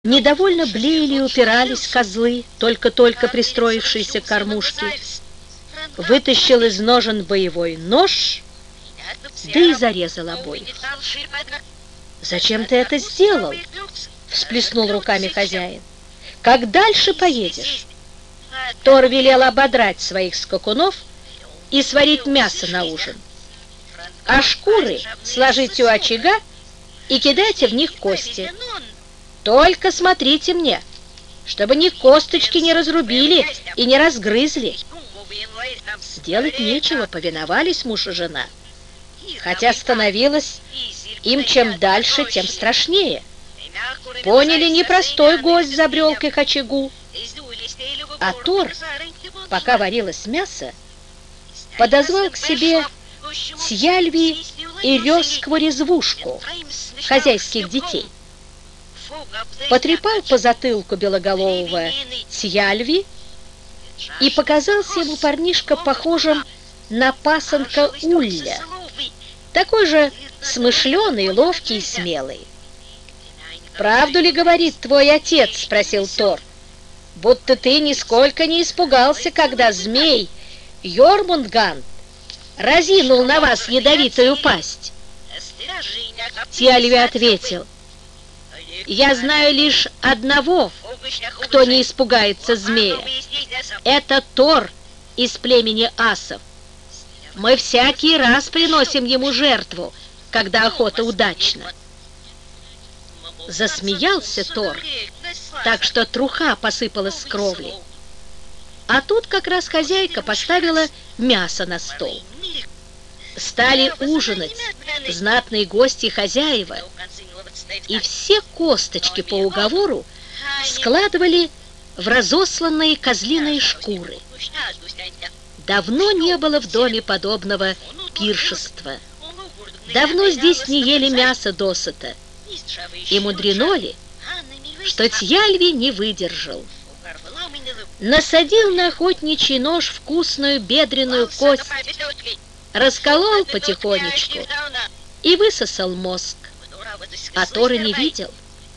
Недовольно блеяли и упирались козлы, только-только пристроившиеся к кормушке. Вытащил из ножен боевой нож, да и зарезал обоих. «Зачем ты это сделал?» — всплеснул руками хозяин. «Как дальше поедешь?» Тор велел ободрать своих скакунов и сварить мясо на ужин, а шкуры сложите у очага и кидайте в них кости. Только смотрите мне, чтобы ни косточки не разрубили и не разгрызли. Делать нечего, повиновались муж и жена, хотя становилось им чем дальше, тем страшнее. Поняли, непростой гость забрел к их очагу. А Тор, пока варилось мясо, подозвал к себе Тьяльви и Рёскву резвушку, хозяйских детей. Потрепал по затылку белоголового Тьяльви, и показался ему парнишка похожим на пасынка Улля, такой же смышленый, ловкий и смелый. «Правду ли говорит твой отец?» — спросил Тор. «Будто ты нисколько не испугался, когда змей Йормунганд разинул на вас ядовитую пасть?» Тьяльви ответил: «Я знаю лишь одного, кто не испугается змея. Это Тор из племени асов. Мы всякий раз приносим ему жертву, когда охота удачна». Засмеялся Тор, так что труха посыпалась с кровли. А тут как раз хозяйка поставила мясо на стол. Стали ужинать знатные гости и хозяева, и все косточки по уговору складывали в разосланные козлиные шкуры. Давно не было в доме подобного пиршества. Давно здесь не ели мясо досыта. И мудрено ли, что Тьяльви не выдержал. Насадил на охотничий нож вкусную бедренную кость, расколол потихонечку и высосал мозг. А Тор и не видел.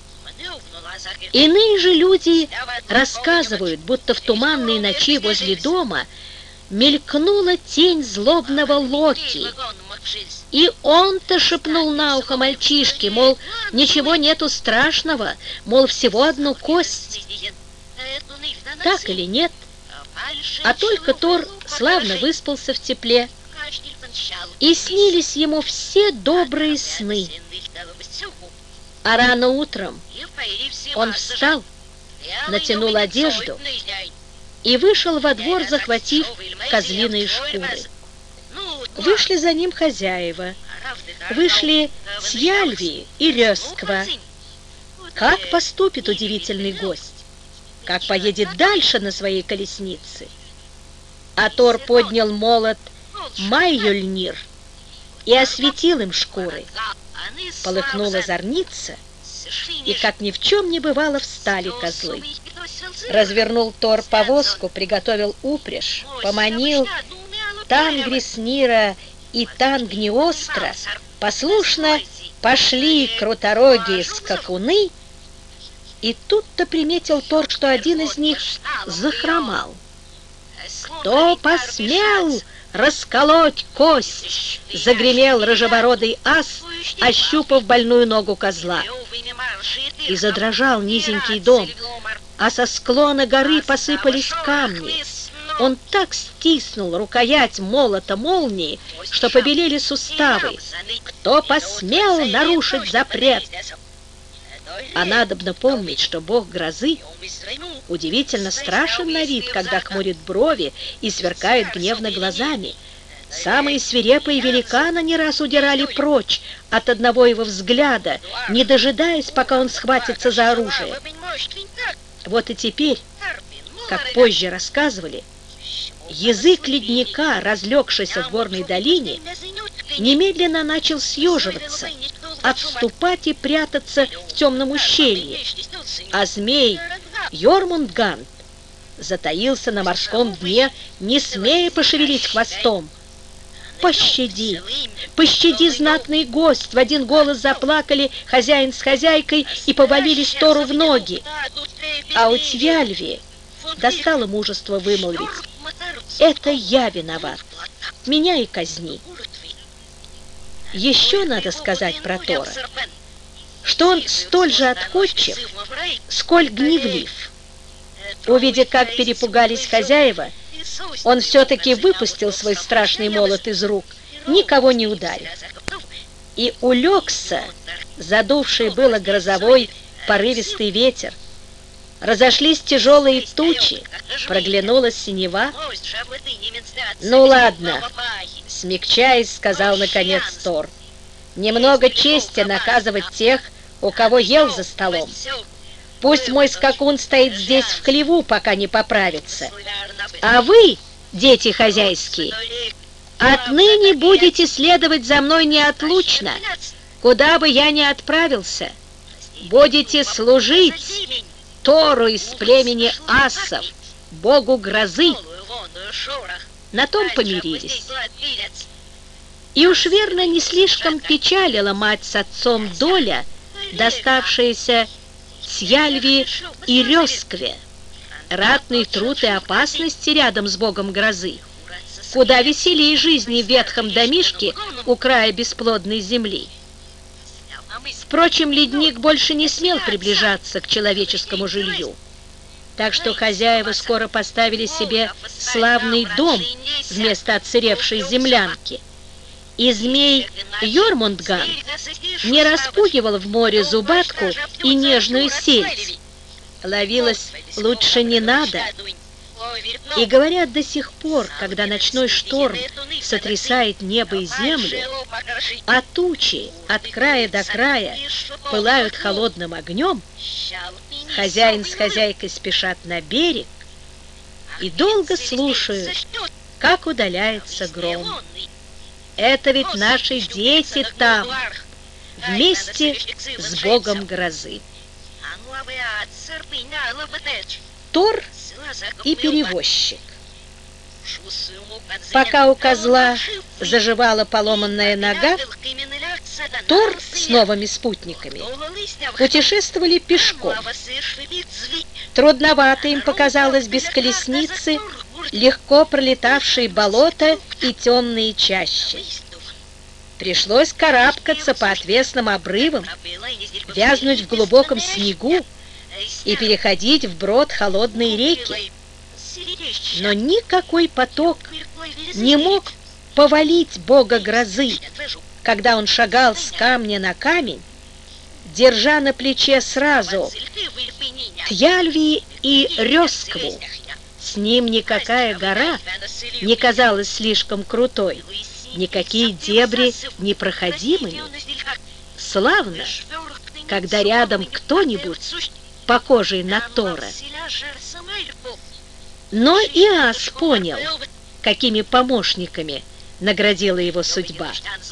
Иные же люди рассказывают, будто в туманной ночи возле дома мелькнула тень злобного Локи, и он-то шепнул на ухо мальчишке, мол, ничего нету страшного, мол, всего одну кость. Так или нет, а только Тор славно выспался в тепле, и снились ему все добрые сны. А рано утром он встал, натянул одежду и вышел во двор, захватив козлиные шкуры. Вышли за ним хозяева, вышли Тьяльви и Рёсква. Как поступит удивительный гость? Как поедет дальше на своей колеснице? А Тор поднял молот Майюльнир и осветил им шкуры. Полыхнула зорница, и, как ни в чем не бывало, встали козлы. Развернул Тор повозку, приготовил упряжь, поманил Тангриснира и Тангниостра. Послушно пошли круторогие скакуны, и тут-то приметил Тор, что один из них захромал. «Кто посмел расколоть кость?» — загремел рыжебородый ас, ощупав больную ногу козла. И задрожал низенький дом, а со склона горы посыпались камни. Он так стиснул рукоять молота молнии, что побелели суставы. «Кто посмел нарушить запрет?» А надобно помнить, что бог грозы удивительно страшен на вид, когда хмурит брови и сверкает гневно глазами. Самые свирепые великаны не раз удирали прочь от одного его взгляда, не дожидаясь, пока он схватится за оружие. Вот и теперь, как позже рассказывали, язык ледника, разлегшийся в горной долине, немедленно начал съеживаться, отступать и прятаться в темном ущелье, а змей Йормунганд затаился на морском дне, не смея пошевелить хвостом. пощади, пощади, знатный гость!» В один голос заплакали хозяин с хозяйкой и повалились Тору в ноги. А у Тьяльви достало мужество вымолвить: «Это я виноват, меня и казни». Еще надо сказать про Тора, что он столь же отходчив, сколь гневлив. Увидя, как перепугались хозяева, он все-таки выпустил свой страшный молот из рук, никого не ударив, и улегся, задувший было грозовой порывистый ветер. Разошлись тяжелые тучи, проглянулась синева. «Ну ладно», — смягчаясь, сказал наконец Тор, «немного чести наказывать тех, у кого ел за столом. Пусть мой скакун стоит здесь в хлеву, пока не поправится. А вы, дети хозяйские, отныне будете следовать за мной неотлучно, куда бы я ни отправился. Будете служить Тору из племени ассов, богу грозы». На том помирились. И уж верно не слишком печалила мать с отцом доля, доставшаяся Тьяльви и Рёскве. Ратный труд и опасности рядом с богом грозы куда веселее жизни в ветхом домишке у края бесплодной земли. Впрочем, ледник больше не смел приближаться к человеческому жилью, так что хозяева скоро поставили себе славный дом вместо отсыревшей землянки, и змей Йормундган не распугивал в море зубатку и нежную сельдь. Ловилось лучше не надо. И говорят, до сих пор, когда ночной шторм сотрясает небо и землю, а тучи от края до края пылают холодным огнем, хозяин с хозяйкой спешат на берег и долго слушают, как удаляется гром. Это ведь наши дети там, вместе с богом грозы. Тор и перевозчик. Пока у козла заживала поломанная нога, Тор с новыми спутниками путешествовали пешком. Трудновато им показалось без колесницы, легко пролетавшие болота и темные чащи. Пришлось карабкаться по отвесным обрывам, вязнуть в глубоком снегу и переходить вброд холодные реки. Но никакой поток не мог повалить бога грозы, когда он шагал с камня на камень, держа на плече сразу Тьяльви и Рёскву. С ним никакая гора не казалась слишком крутой, никакие дебри непроходимыми. Славно, когда рядом кто-нибудь похожий на Тора. Но Иас понял, какими помощниками наградила его судьба.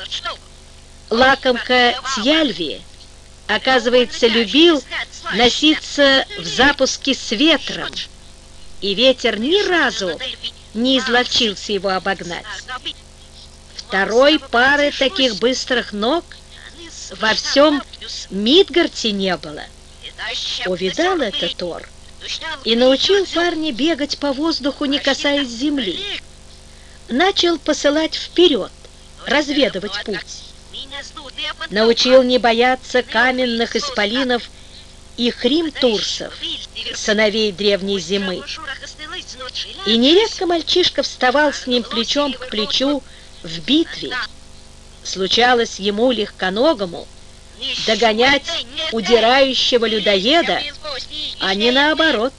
Лакомка Тьяльви, оказывается, любил носиться в запуске с ветром, и ветер ни разу не изловчился его обогнать. Второй пары таких быстрых ног во всем Мидгарте не было. Увидал это Тор и научил парня бегать по воздуху, не касаясь земли. Начал посылать вперед, разведывать путь. Научил не бояться каменных исполинов и хримтурсов, сыновей древней зимы. И нередко мальчишка вставал с ним плечом к плечу в битве. Случалось ему, легконогому, догонять удирающего людоеда, а не наоборот.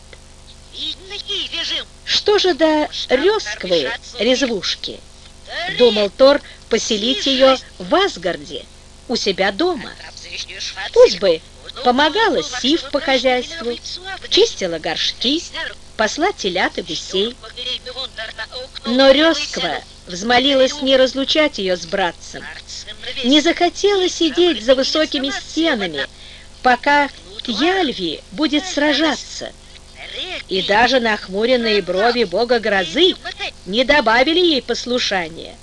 Что же до Рёсквы, резвушки? Думал Тор поселить ее в Асгарде, у себя дома. Пусть бы помогала Сив по хозяйству, чистила горшки, пасла телят и гусей. Но Рёсква взмолилась не разлучать ее с братцем, не захотела сидеть за высокими стенами, пока Тьяльви будет сражаться. И даже нахмуренные брови бога грозы не добавили ей послушания.